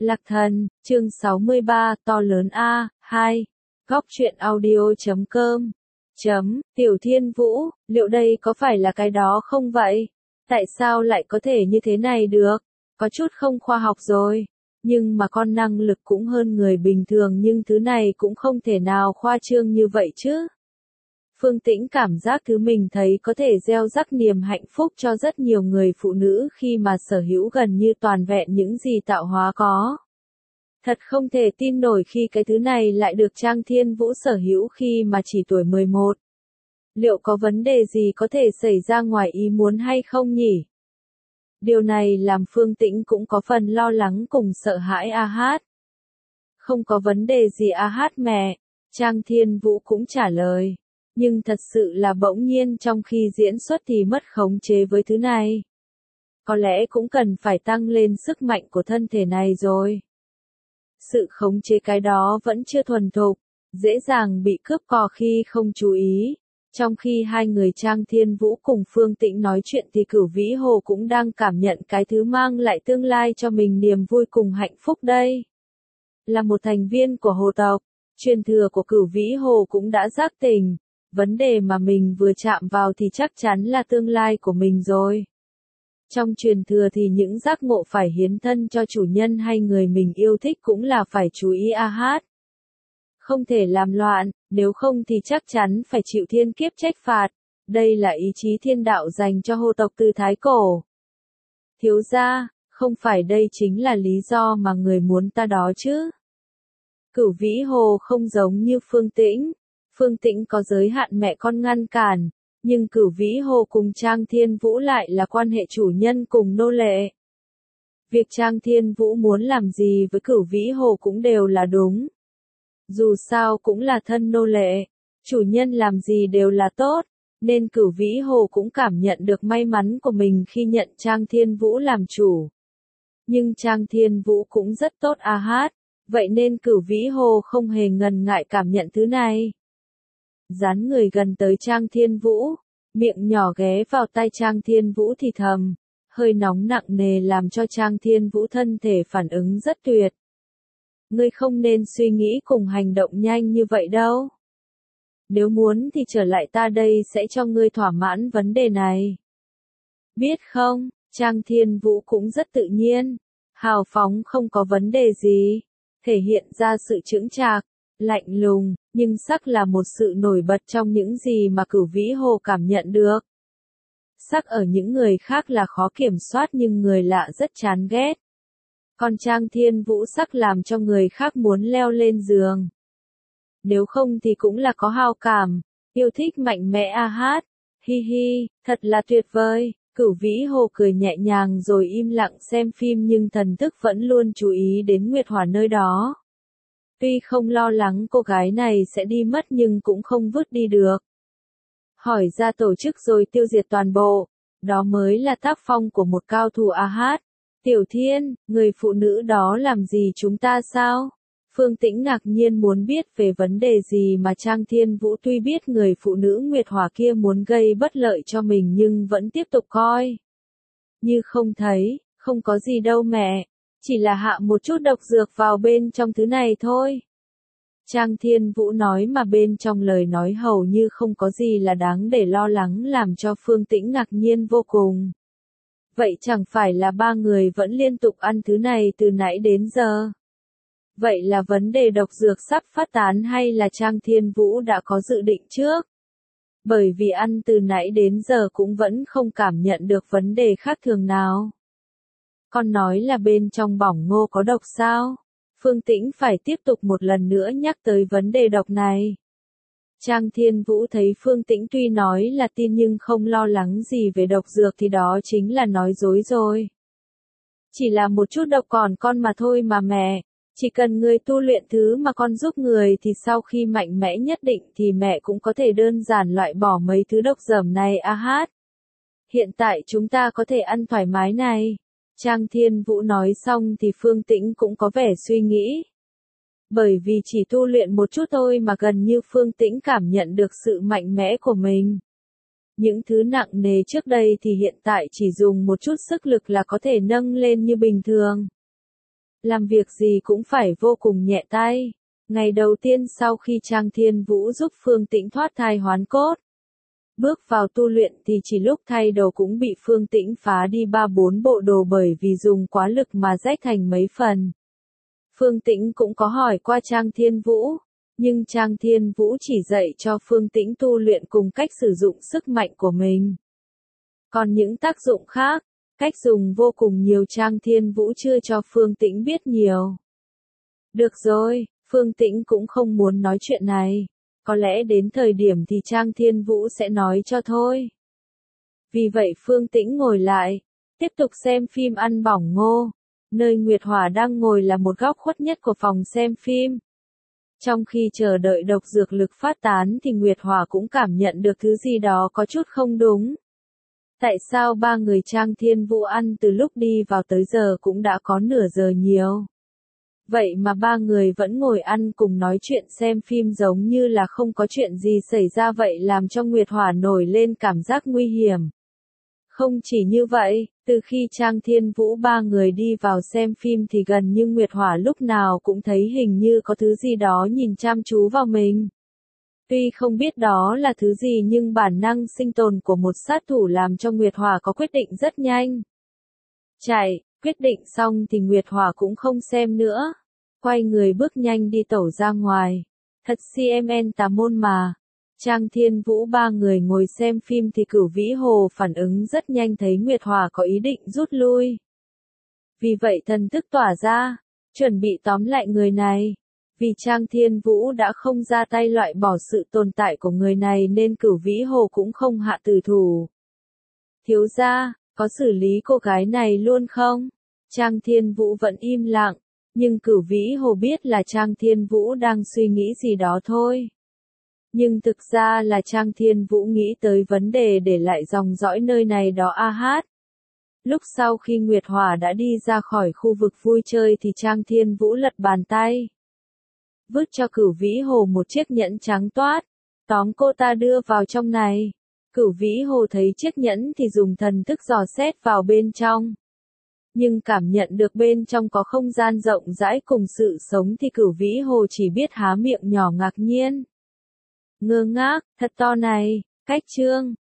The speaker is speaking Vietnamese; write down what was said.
Lạc Thần, chương 63, to lớn A, 2. Góc truyện audio.com. Tiểu Thiên Vũ, liệu đây có phải là cái đó không vậy? Tại sao lại có thể như thế này được? Có chút không khoa học rồi. Nhưng mà con năng lực cũng hơn người bình thường, nhưng thứ này cũng không thể nào khoa trương như vậy chứ. Phương Tĩnh cảm giác thứ mình thấy có thể gieo rắc niềm hạnh phúc cho rất nhiều người phụ nữ khi mà sở hữu gần như toàn vẹn những gì tạo hóa có. Thật không thể tin nổi khi cái thứ này lại được Trang Thiên Vũ sở hữu khi mà chỉ tuổi 11. Liệu có vấn đề gì có thể xảy ra ngoài ý muốn hay không nhỉ? Điều này làm Phương Tĩnh cũng có phần lo lắng cùng sợ hãi hát. Không có vấn đề gì hát mẹ, Trang Thiên Vũ cũng trả lời. Nhưng thật sự là bỗng nhiên trong khi diễn xuất thì mất khống chế với thứ này. Có lẽ cũng cần phải tăng lên sức mạnh của thân thể này rồi. Sự khống chế cái đó vẫn chưa thuần thục, dễ dàng bị cướp cò khi không chú ý. Trong khi hai người Trang Thiên Vũ cùng Phương Tĩnh nói chuyện thì Cửu Vĩ Hồ cũng đang cảm nhận cái thứ mang lại tương lai cho mình niềm vui cùng hạnh phúc đây. Là một thành viên của hồ tộc, truyền thừa của Cửu Vĩ Hồ cũng đã giác tỉnh. Vấn đề mà mình vừa chạm vào thì chắc chắn là tương lai của mình rồi. Trong truyền thừa thì những giác ngộ phải hiến thân cho chủ nhân hay người mình yêu thích cũng là phải chú ý hát. Không thể làm loạn, nếu không thì chắc chắn phải chịu thiên kiếp trách phạt. Đây là ý chí thiên đạo dành cho hồ tộc từ Thái Cổ. Thiếu gia, không phải đây chính là lý do mà người muốn ta đó chứ? Cửu Vĩ Hồ không giống như Phương Tĩnh. Phương Tĩnh có giới hạn mẹ con ngăn cản, nhưng Cửu Vĩ Hồ cùng Trang Thiên Vũ lại là quan hệ chủ nhân cùng nô lệ. Việc Trang Thiên Vũ muốn làm gì với Cửu Vĩ Hồ cũng đều là đúng. Dù sao cũng là thân nô lệ, chủ nhân làm gì đều là tốt, nên Cửu Vĩ Hồ cũng cảm nhận được may mắn của mình khi nhận Trang Thiên Vũ làm chủ. Nhưng Trang Thiên Vũ cũng rất tốt hát, vậy nên Cửu Vĩ Hồ không hề ngần ngại cảm nhận thứ này. Dán người gần tới Trang Thiên Vũ, miệng nhỏ ghé vào tai Trang Thiên Vũ thì thầm, hơi nóng nặng nề làm cho Trang Thiên Vũ thân thể phản ứng rất tuyệt. Ngươi không nên suy nghĩ cùng hành động nhanh như vậy đâu. Nếu muốn thì trở lại ta đây sẽ cho ngươi thỏa mãn vấn đề này. Biết không, Trang Thiên Vũ cũng rất tự nhiên, hào phóng không có vấn đề gì, thể hiện ra sự chững chạc, lạnh lùng, nhưng sắc là một sự nổi bật trong những gì mà Cửu Vĩ Hồ cảm nhận được. Sắc ở những người khác là khó kiểm soát nhưng người lạ rất chán ghét. Còn Trang Thiên Vũ sắc làm cho người khác muốn leo lên giường. Nếu không thì cũng là có hào cảm, yêu thích mạnh mẽ hát. Hi hi, thật là tuyệt vời. Cửu Vĩ Hồ cười nhẹ nhàng rồi im lặng xem phim nhưng thần thức vẫn luôn chú ý đến Nguyệt Hỏa nơi đó. Tuy không lo lắng cô gái này sẽ đi mất nhưng cũng không vứt đi được. Hỏi ra tổ chức rồi tiêu diệt toàn bộ, đó mới là tác phong của một cao thủ hát. Tiểu Thiên, người phụ nữ đó làm gì chúng ta sao? Phương Tĩnh ngạc nhiên muốn biết về vấn đề gì mà Trang Thiên Vũ tuy biết người phụ nữ Nguyệt Hỏa kia muốn gây bất lợi cho mình nhưng vẫn tiếp tục coi. Như không thấy, không có gì đâu mẹ, chỉ là hạ một chút độc dược vào bên trong thứ này thôi. Trang Thiên Vũ nói mà bên trong lời nói hầu như không có gì là đáng để lo lắng làm cho Phương Tĩnh ngạc nhiên vô cùng. Vậy chẳng phải là ba người vẫn liên tục ăn thứ này từ nãy đến giờ? Vậy là vấn đề độc dược sắp phát tán hay là Trang Thiên Vũ đã có dự định trước? Bởi vì ăn từ nãy đến giờ cũng vẫn không cảm nhận được vấn đề khác thường nào. Con nói là bên trong bỏng ngô có độc sao? Phương Tĩnh phải tiếp tục một lần nữa nhắc tới vấn đề độc này. Trang Thiên Vũ thấy Phương Tĩnh tuy nói là tin nhưng không lo lắng gì về độc dược thì đó chính là nói dối rồi. Chỉ là một chút độc còn con mà thôi mà mẹ, chỉ cần người tu luyện thứ mà con giúp người thì sau khi mạnh mẽ nhất định thì mẹ cũng có thể đơn giản loại bỏ mấy thứ độc dởm này hát. Hiện tại chúng ta có thể ăn thoải mái này. Trang Thiên Vũ nói xong thì Phương Tĩnh cũng có vẻ suy nghĩ. Bởi vì chỉ tu luyện một chút thôi mà gần như Phương Tĩnh cảm nhận được sự mạnh mẽ của mình. Những thứ nặng nề trước đây thì hiện tại chỉ dùng một chút sức lực là có thể nâng lên như bình thường. làm việc gì cũng phải vô cùng nhẹ tay. Ngày đầu tiên sau khi Trang Thiên Vũ giúp Phương Tĩnh thoát thai hoán cốt, bước vào tu luyện thì chỉ lúc thay đồ cũng bị Phương Tĩnh phá đi 3-4 bộ đồ bởi vì dùng quá lực mà rách thành mấy phần. Phương Tĩnh cũng có hỏi qua Trang Thiên Vũ, nhưng Trang Thiên Vũ chỉ dạy cho Phương Tĩnh tu luyện cùng cách sử dụng sức mạnh của mình. Còn những tác dụng khác, cách dùng vô cùng nhiều Trang Thiên Vũ chưa cho Phương Tĩnh biết nhiều. Được rồi, Phương Tĩnh cũng không muốn nói chuyện này. Có lẽ đến thời điểm thì Trang Thiên Vũ sẽ nói cho thôi. Vì vậy Phương Tĩnh ngồi lại, tiếp tục xem phim ăn bỏng ngô. Nơi Nguyệt Hỏa đang ngồi là một góc khuất nhất của phòng xem phim. Trong khi chờ đợi độc dược lực phát tán thì Nguyệt Hỏa cũng cảm nhận được thứ gì đó có chút không đúng. Tại sao ba người Trang Thiên Vũ ăn từ lúc đi vào tới giờ cũng đã có nửa giờ nhiều? Vậy mà ba người vẫn ngồi ăn cùng nói chuyện xem phim giống như là không có chuyện gì xảy ra vậy làm cho Nguyệt Hỏa nổi lên cảm giác nguy hiểm. Không chỉ như vậy, từ khi Trang Thiên Vũ ba người đi vào xem phim thì gần như Nguyệt Hỏa lúc nào cũng thấy hình như có thứ gì đó nhìn chăm chú vào mình. Tuy không biết đó là thứ gì nhưng bản năng sinh tồn của một sát thủ làm cho Nguyệt Hỏa có quyết định rất nhanh. Chạy, quyết định xong thì Nguyệt Hỏa cũng không xem nữa. Quay người bước nhanh đi tẩu ra ngoài. Thật CMN tà môn mà. Trang Thiên Vũ ba người ngồi xem phim thì Cửu Vĩ Hồ phản ứng rất nhanh thấy Nguyệt Hỏa có ý định rút lui. Vì vậy thần thức tỏa ra, chuẩn bị tóm lại người này. Vì Trang Thiên Vũ đã không ra tay loại bỏ sự tồn tại của người này nên Cửu Vĩ Hồ cũng không hạ tử thủ. Thiếu gia, có xử lý cô gái này luôn không? Trang Thiên Vũ vẫn im lặng, nhưng Cửu Vĩ Hồ biết là Trang Thiên Vũ đang suy nghĩ gì đó thôi. Nhưng thực ra là Trang Thiên Vũ nghĩ tới vấn đề để lại dòng dõi nơi này đó a hát. Lúc sau khi Nguyệt Hỏa đã đi ra khỏi khu vực vui chơi thì Trang Thiên Vũ lật bàn tay. Vứt cho Cửu Vĩ Hồ một chiếc nhẫn trắng toát. Tóm cô ta đưa vào trong này. Cửu Vĩ Hồ thấy chiếc nhẫn thì dùng thần thức dò xét vào bên trong. Nhưng cảm nhận được bên trong có không gian rộng rãi cùng sự sống thì Cửu Vĩ Hồ chỉ biết há miệng nhỏ ngạc nhiên. Ngơ ngác, thật to này, cách chương.